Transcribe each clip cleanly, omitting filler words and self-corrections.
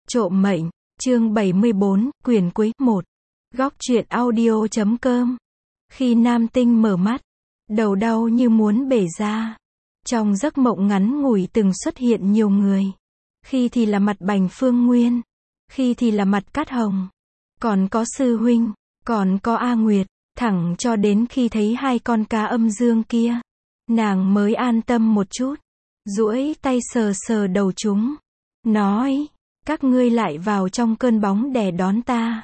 Trộm mệnh, chương 74, quyển cuối, 1. Góc truyện audio.com. Khi Nam Tinh mở mắt, đầu đau như muốn bể ra. Trong giấc mộng ngắn ngủi từng xuất hiện nhiều người. Khi thì là mặt Bành Phương Nguyên, khi thì là mặt Cát Hồng, còn có sư huynh, còn có A Nguyệt, thẳng cho đến khi thấy hai con cá âm dương kia, nàng mới an tâm một chút, duỗi tay sờ sờ đầu chúng, nói, các ngươi lại vào trong cơn bóng đè đón ta.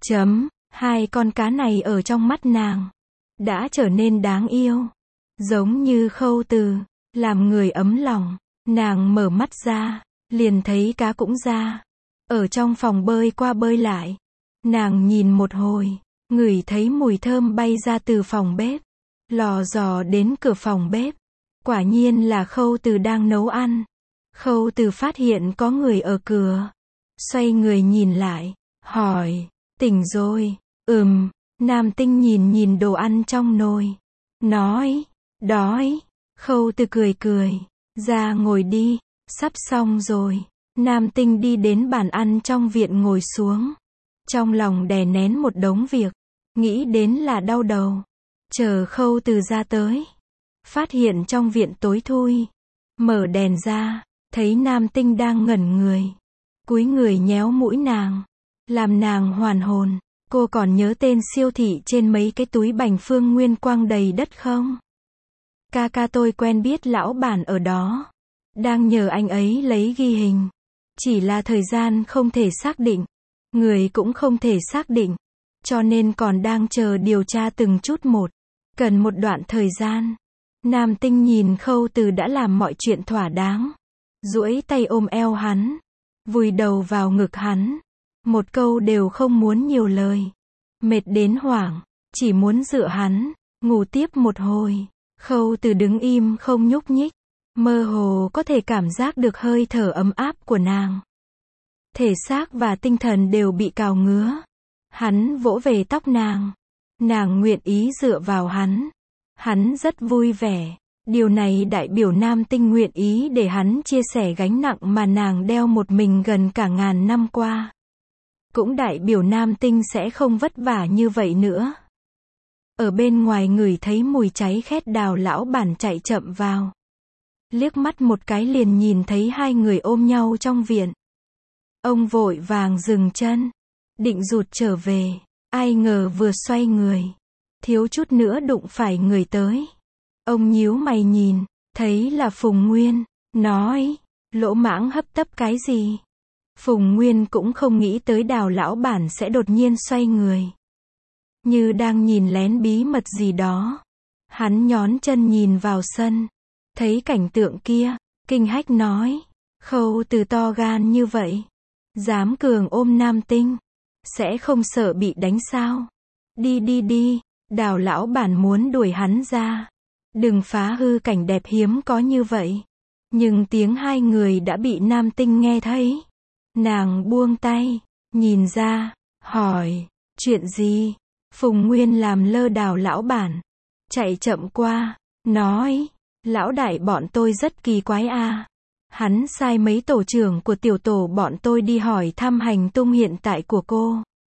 Hai con cá này ở trong mắt nàng đã trở nên đáng yêu, giống như Khâu Từ, làm người ấm lòng. Nàng mở mắt ra, liền thấy cá cũng ra, ở trong phòng bơi qua bơi lại. Nàng nhìn một hồi, ngửi thấy mùi thơm bay ra từ phòng bếp, lò dò đến cửa phòng bếp. Quả nhiên là Khâu Từ đang nấu ăn. Khâu Từ phát hiện có người ở cửa, xoay người nhìn lại, hỏi, tỉnh rồi? Nam Tinh nhìn đồ ăn trong nồi, nói, đói. Khâu Từ cười, ra ngồi đi, sắp xong rồi. Nam Tinh đi đến bàn ăn trong viện ngồi xuống, trong lòng đè nén một đống việc, nghĩ đến là đau đầu. Chờ Khâu Từ ra tới, phát hiện trong viện tối thui, mở đèn ra, thấy Nam Tinh đang ngẩn người, cúi người nhéo mũi nàng, làm nàng hoàn hồn. Cô còn nhớ tên siêu thị trên mấy cái túi Bành Phương Nguyên quăng đầy đất không? Ca tôi quen biết lão bản ở đó, đang nhờ anh ấy lấy ghi hình, chỉ là thời gian không thể xác định, người cũng không thể xác định, cho nên còn đang chờ điều tra từng chút một, cần một đoạn thời gian. Nam Tinh nhìn Khâu Từ đã làm mọi chuyện thỏa đáng, duỗi tay ôm eo hắn, vùi đầu vào ngực hắn, một câu đều không muốn nhiều lời, mệt đến hoảng, chỉ muốn dựa hắn, ngủ tiếp một hồi. Khâu Từ đứng im không nhúc nhích, mơ hồ có thể cảm giác được hơi thở ấm áp của nàng. Thể xác và tinh thần đều bị cào ngứa. Hắn vỗ về tóc nàng, nàng nguyện ý dựa vào hắn. Hắn rất vui vẻ, điều này đại biểu Nam Tinh nguyện ý để hắn chia sẻ gánh nặng mà nàng đeo một mình gần cả ngàn năm qua. Cũng đại biểu Nam Tinh sẽ không vất vả như vậy nữa. Ở bên ngoài ngửi thấy mùi cháy khét, Đào lão bản chạy chậm vào. Liếc mắt một cái liền nhìn thấy hai người ôm nhau trong viện. Ông vội vàng dừng chân, định rụt trở về, ai ngờ vừa xoay người, thiếu chút nữa đụng phải người tới. Ông nhíu mày nhìn, thấy là Phùng Nguyên, nói, lỗ mãng hấp tấp cái gì? Phùng Nguyên cũng không nghĩ tới Đào lão bản sẽ đột nhiên xoay người, như đang nhìn lén bí mật gì đó. Hắn nhón chân nhìn vào sân, thấy cảnh tượng kia, kinh hách nói, Khâu Từ to gan như vậy, dám cường ôm Nam Tinh, sẽ không sợ bị đánh sao? Đi. Đào lão bản muốn đuổi hắn ra, đừng phá hư cảnh đẹp hiếm có như vậy. Nhưng tiếng hai người đã bị Nam Tinh nghe thấy. Nàng buông tay, nhìn ra, hỏi, chuyện gì? Phùng Nguyên làm lơ Đào lão bản, chạy chậm qua, nói, lão đại bọn tôi rất kỳ quái a. Hắn sai mấy tổ trưởng của tiểu tổ bọn tôi đi hỏi thăm hành tung hiện tại của cô.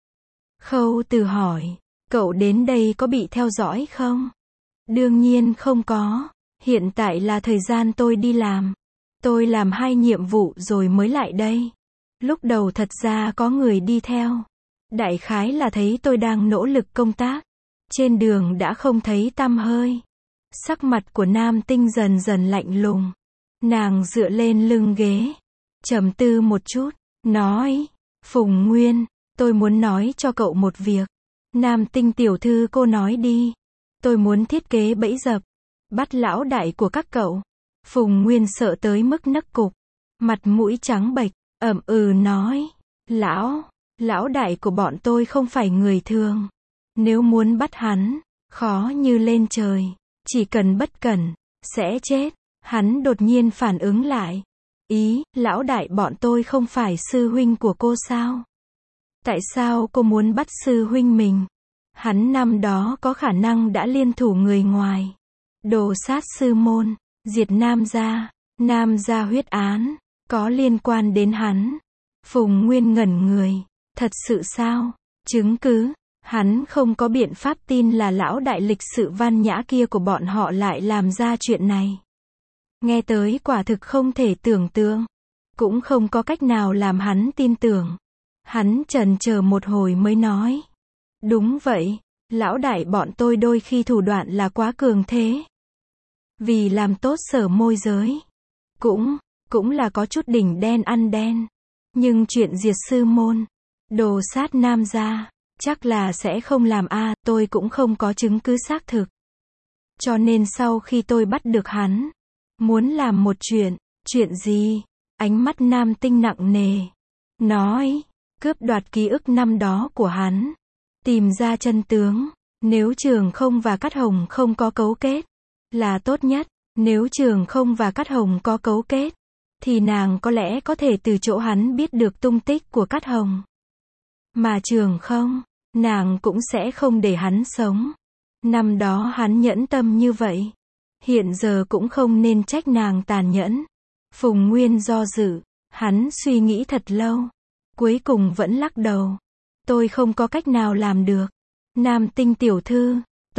Khâu Từ hỏi, cậu đến đây có bị theo dõi không? Đương nhiên không có, hiện tại là thời gian tôi đi làm. Tôi làm 2 nhiệm vụ rồi mới lại đây. Lúc đầu thật ra có người đi theo. Đại khái là thấy tôi đang nỗ lực công tác. Trên đường đã không thấy tăm hơi. Sắc mặt của Nam Tinh dần dần lạnh lùng. Nàng dựa lên lưng ghế, trầm tư một chút, nói, Phùng Nguyên, tôi muốn nói cho cậu một việc. Nam Tinh tiểu thư, cô nói đi. Tôi muốn thiết kế bẫy dập, bắt lão đại của các cậu. Phùng Nguyên sợ tới mức nấc cục, mặt mũi trắng bệch, nói, lão đại của bọn tôi không phải người thường. Nếu muốn bắt hắn, khó như lên trời, chỉ cần bất cẩn, sẽ chết. Hắn đột nhiên phản ứng lại, lão đại bọn tôi không phải sư huynh của cô sao? Tại sao cô muốn bắt sư huynh mình? Hắn năm đó có khả năng đã liên thủ người ngoài, đồ sát sư môn, diệt Nam gia huyết án, có liên quan đến hắn. Phùng Nguyên ngẩn người. Thật sự sao? Chứng cứ? Hắn không có biện pháp tin là lão đại lịch sự văn nhã kia của bọn họ lại làm ra chuyện này. Nghe tới quả thực không thể tưởng tượng. Cũng không có cách nào làm hắn tin tưởng. Hắn chần chờ một hồi mới nói. Đúng vậy, lão đại bọn tôi đôi khi thủ đoạn là quá cường thế. Vì làm tốt Sở môi giới. Cũng là có chút đỉnh đen ăn đen. Nhưng chuyện diệt sư môn, đồ sát nam gia, chắc là sẽ không làm a, tôi cũng không có chứng cứ xác thực. Cho nên sau khi tôi bắt được hắn, muốn làm một chuyện gì? Ánh mắt Nam Tinh nặng nề. Nói, cướp đoạt ký ức năm đó của hắn. Tìm ra chân tướng. Nếu Trường Không và Cát Hồng không có cấu kết, là tốt nhất. Nếu Trường Không và Cát Hồng có cấu kết, thì nàng có lẽ có thể từ chỗ hắn biết được tung tích của Cát Hồng. Mà Trường Không, nàng cũng sẽ không để hắn sống. Năm đó hắn nhẫn tâm như vậy. Hiện giờ cũng không nên trách nàng tàn nhẫn. Phùng Nguyên do dự, hắn suy nghĩ thật lâu. Cuối cùng vẫn lắc đầu. Tôi không có cách nào làm được. Nam Tinh tiểu thư,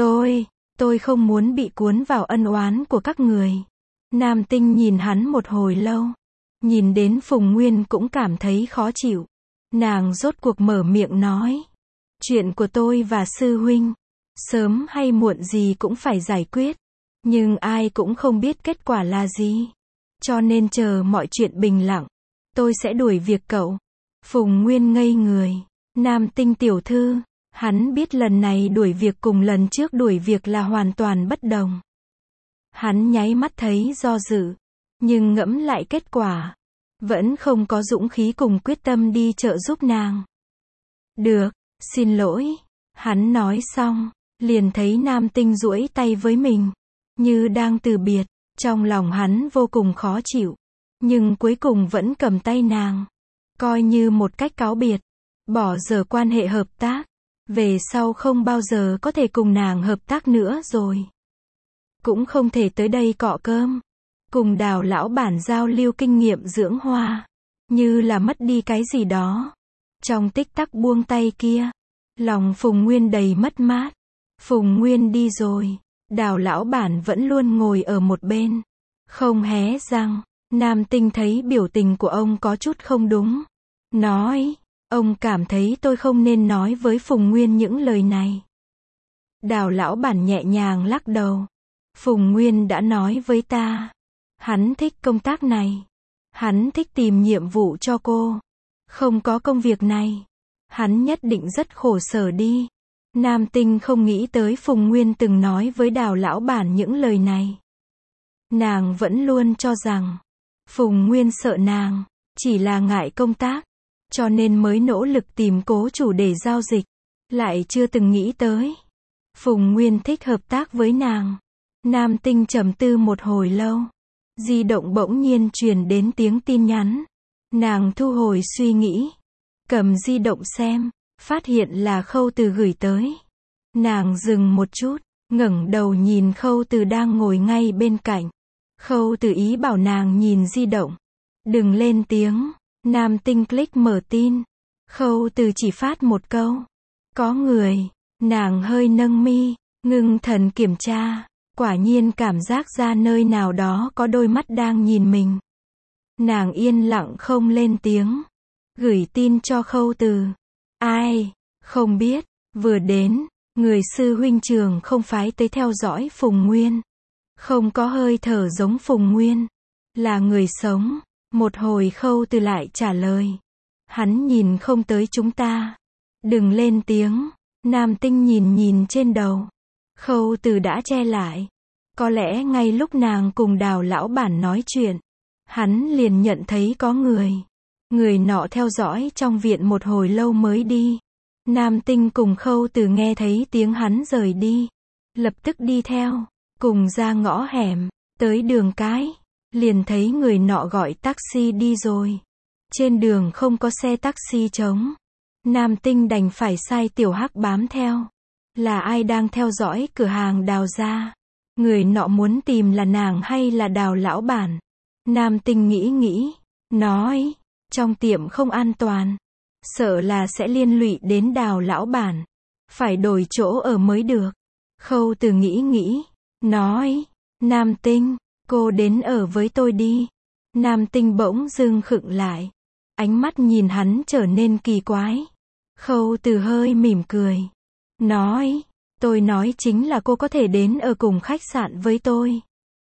tôi không muốn bị cuốn vào ân oán của các người. Nam Tinh nhìn hắn một hồi lâu. Nhìn đến Phùng Nguyên cũng cảm thấy khó chịu. Nàng rốt cuộc mở miệng nói. Chuyện của tôi và sư huynh, sớm hay muộn gì cũng phải giải quyết. Nhưng ai cũng không biết kết quả là gì. Cho nên chờ mọi chuyện bình lặng, tôi sẽ đuổi việc cậu. Phùng Nguyên ngây người. Nam Tinh tiểu thư, hắn biết lần này đuổi việc cùng lần trước đuổi việc là hoàn toàn bất đồng. Hắn nháy mắt thấy do dự, nhưng ngẫm lại kết quả, vẫn không có dũng khí cùng quyết tâm đi trợ giúp nàng. Được, xin lỗi. Hắn nói xong, liền thấy Nam Tinh duỗi tay với mình, như đang từ biệt. Trong lòng hắn vô cùng khó chịu, nhưng cuối cùng vẫn cầm tay nàng, coi như một cách cáo biệt, bỏ dở quan hệ hợp tác. Về sau không bao giờ có thể cùng nàng hợp tác nữa rồi. Cũng không thể tới đây cọ cơm, cùng Đào lão bản giao lưu kinh nghiệm dưỡng hoa, như là mất đi cái gì đó. Trong tích tắc buông tay kia, lòng Phùng Nguyên đầy mất mát. Phùng Nguyên đi rồi, Đào lão bản vẫn luôn ngồi ở một bên, không hé răng. Nam Tinh thấy biểu tình của ông có chút không đúng, nói, ông cảm thấy tôi không nên nói với Phùng Nguyên những lời này. Đào lão bản nhẹ nhàng lắc đầu. Phùng Nguyên đã nói với ta, hắn thích công tác này, hắn thích tìm nhiệm vụ cho cô. Không có công việc này, hắn nhất định rất khổ sở đi. Nam Tinh không nghĩ tới Phùng Nguyên từng nói với Đào lão bản những lời này. Nàng vẫn luôn cho rằng Phùng Nguyên sợ nàng, chỉ là ngại công tác, cho nên mới nỗ lực tìm cố chủ để giao dịch. Lại chưa từng nghĩ tới Phùng Nguyên thích hợp tác với nàng. Nam Tinh trầm tư một hồi lâu. Di động bỗng nhiên truyền đến tiếng tin nhắn. Nàng thu hồi suy nghĩ, cầm di động xem, phát hiện là Khâu Từ gửi tới. Nàng dừng một chút, ngẩng đầu nhìn Khâu Từ đang ngồi ngay bên cạnh. Khâu Từ ý bảo nàng nhìn di động, đừng lên tiếng. Nam Tinh click mở tin. Khâu Từ chỉ phát một câu, có người. Nàng hơi nâng mi, ngưng thần kiểm tra, quả nhiên cảm giác ra nơi nào đó có đôi mắt đang nhìn mình. Nàng yên lặng không lên tiếng, gửi tin cho Khâu Từ. Ai? Không biết. Vừa đến, người sư huynh Trường không phái tới theo dõi Phùng Nguyên. Không có hơi thở giống Phùng Nguyên, là người sống. Một hồi Khâu Từ lại trả lời, hắn nhìn không tới chúng ta. Đừng lên tiếng. Nam Tinh nhìn trên đầu. Khâu Từ đã che lại. Có lẽ ngay lúc nàng cùng Đào lão bản nói chuyện, hắn liền nhận thấy có người. Người nọ theo dõi trong viện một hồi lâu mới đi. Nam Tinh cùng Khâu Từ nghe thấy tiếng hắn rời đi, lập tức đi theo, cùng ra ngõ hẻm, tới đường cái, liền thấy người nọ gọi taxi đi rồi. Trên đường không có xe taxi trống. Nam Tinh đành phải sai Tiểu Hắc bám theo. Là ai đang theo dõi cửa hàng Đào gia? Người nọ muốn tìm là nàng hay là Đào lão bản? Nam Tinh nghĩ, nói, Trong tiệm không an toàn. Sợ là sẽ liên lụy đến Đào lão bản. Phải đổi chỗ ở mới được. Khâu Từ nghĩ, nói, Nam Tinh, cô đến ở với tôi đi. Nam Tinh bỗng dưng khựng lại. Ánh mắt nhìn hắn trở nên kỳ quái. Khâu Từ hơi mỉm cười. Nói, tôi nói chính là cô có thể đến ở cùng khách sạn với tôi.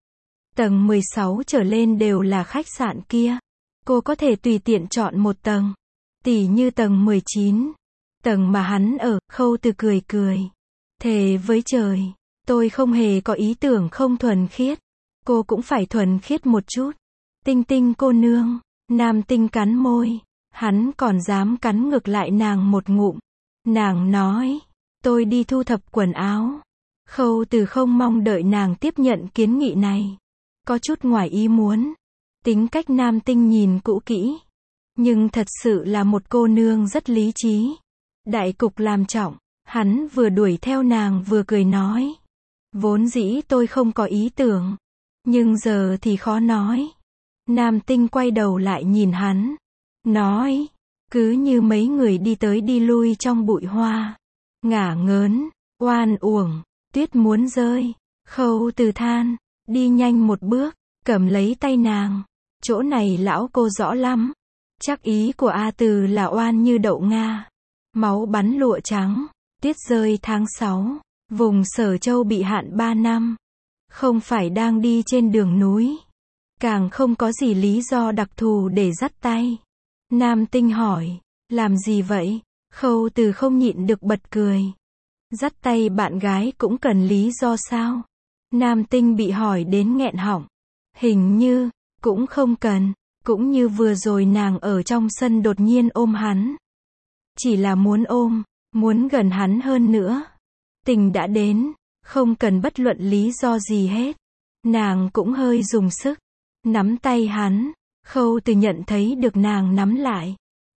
Tầng 16 trở lên đều là khách sạn kia. Cô có thể tùy tiện chọn một tầng. Tỉ như tầng 19. Tầng mà hắn ở. Khâu Từ cười. Thề với trời, tôi không hề có ý tưởng không thuần khiết. Cô cũng phải thuần khiết một chút. Tinh Tinh cô nương. Nam Tinh cắn môi. Hắn còn dám cắn ngược lại nàng một ngụm. Nàng nói, tôi đi thu thập quần áo. Khâu Từ không mong đợi nàng tiếp nhận kiến nghị này. Có chút ngoài ý muốn. Tính cách Nam Tinh nhìn cũ kỹ. Nhưng thật sự là một cô nương rất lý trí. Đại cục làm trọng. Hắn vừa đuổi theo nàng vừa cười nói. Vốn dĩ tôi không có ý tưởng. Nhưng giờ thì khó nói. Nam Tinh quay đầu lại nhìn hắn. Nói. Cứ như mấy người đi tới đi lui trong bụi hoa. Ngả ngớn. Oan uổng. Tuyết muốn rơi. Khâu Từ than. Đi nhanh một bước. Cầm lấy tay nàng. Chỗ này lão cô rõ lắm. Chắc ý của A Từ là oan như đậu Nga. Máu bắn lụa trắng. Tuyết rơi tháng 6. Vùng Sở Châu bị hạn 3 năm. Không phải đang đi trên đường núi. Càng không có gì lý do đặc thù để dắt tay. Nam Tinh hỏi. Làm gì vậy? Khâu Từ không nhịn được bật cười. Dắt tay bạn gái cũng cần lý do sao? Nam Tinh bị hỏi đến nghẹn họng. Hình như, cũng không cần. Cũng như vừa rồi nàng ở trong sân đột nhiên ôm hắn. Chỉ là muốn ôm, muốn gần hắn hơn nữa. Tình đã đến, không cần bất luận lý do gì hết. Nàng cũng hơi dùng sức. Nắm tay hắn. Khâu Từ nhận thấy được nàng nắm lại.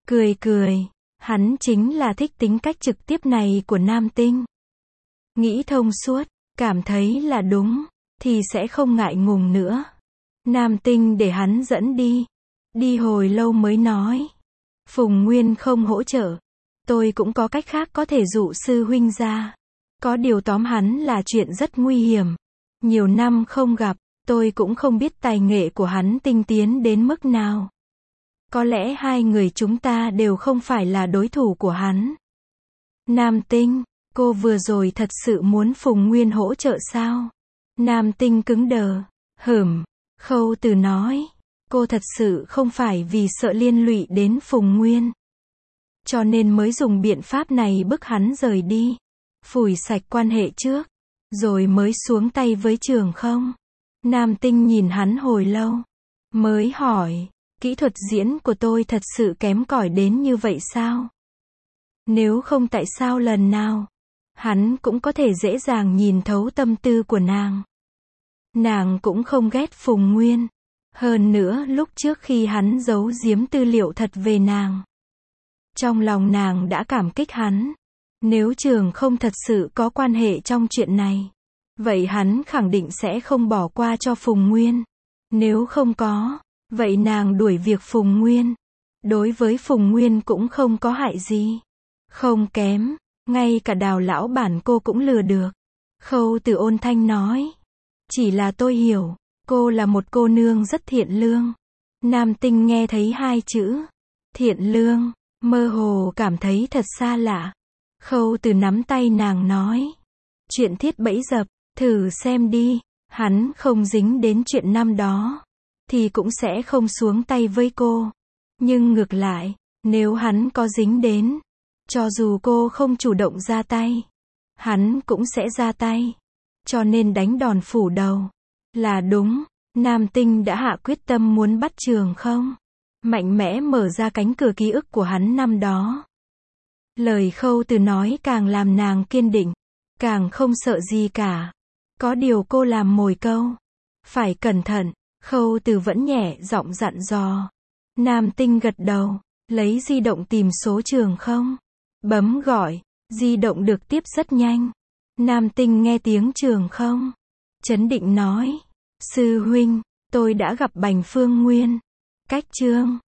Cười. Hắn chính là thích tính cách trực tiếp này của Nam Tinh. Nghĩ thông suốt, cảm thấy là đúng, thì sẽ không ngại ngùng nữa. Nam Tinh để hắn dẫn đi. Đi hồi lâu mới nói. Phùng Nguyên không hỗ trợ. Tôi cũng có cách khác có thể dụ sư huynh ra. Có điều tóm hắn là chuyện rất nguy hiểm. Nhiều năm không gặp, tôi cũng không biết tài nghệ của hắn tinh tiến đến mức nào. Có lẽ hai người chúng ta đều không phải là đối thủ của hắn. Nam Tinh, cô vừa rồi thật sự muốn Phùng Nguyên hỗ trợ sao? Nam Tinh cứng đờ. Khâu Từ nói. Cô thật sự không phải vì sợ liên lụy đến Phùng Nguyên. Cho nên mới dùng biện pháp này bức hắn rời đi. Phủi sạch quan hệ trước. Rồi mới xuống tay với Trường Không. Nam Tinh nhìn hắn hồi lâu. Mới hỏi. Kỹ thuật diễn của tôi thật sự kém cỏi đến như vậy sao? Nếu không tại sao lần nào hắn cũng có thể dễ dàng nhìn thấu tâm tư của nàng. Nàng cũng không ghét Phùng Nguyên. Hơn nữa lúc trước khi hắn giấu giếm tư liệu thật về nàng. Trong lòng nàng đã cảm kích hắn. Nếu Trường Không thật sự có quan hệ trong chuyện này. Vậy hắn khẳng định sẽ không bỏ qua cho Phùng Nguyên. Nếu không có, vậy nàng đuổi việc Phùng Nguyên. Đối với Phùng Nguyên cũng không có hại gì. Không kém, ngay cả Đào lão bản cô cũng lừa được. Khâu Từ ôn thanh nói. Chỉ là tôi hiểu, cô là một cô nương rất thiện lương. Nam Tinh nghe thấy hai chữ thiện lương, mơ hồ cảm thấy thật xa lạ. Khâu Từ nắm tay nàng nói. Chuyện thiết bẫy dập, thử xem đi. Hắn không dính đến chuyện năm đó, thì cũng sẽ không xuống tay với cô. Nhưng ngược lại, nếu hắn có dính đến, cho dù cô không chủ động ra tay, hắn cũng sẽ ra tay. Cho nên đánh đòn phủ đầu là đúng. Nam Tinh đã hạ quyết tâm muốn bắt Trường Không. Mạnh mẽ mở ra cánh cửa ký ức của hắn năm đó. Lời Khâu Từ nói càng làm nàng kiên định. Càng không sợ gì cả. Có điều cô làm mồi câu. Phải cẩn thận. Khâu Từ vẫn nhẹ giọng dặn dò. Nam Tinh gật đầu. Lấy di động tìm số Trường Không. Bấm gọi. Di động được tiếp rất nhanh. Nam Tinh nghe tiếng Trường Không. Chấn định nói. Sư huynh, tôi đã gặp Bành Phương Nguyên. Cách Trương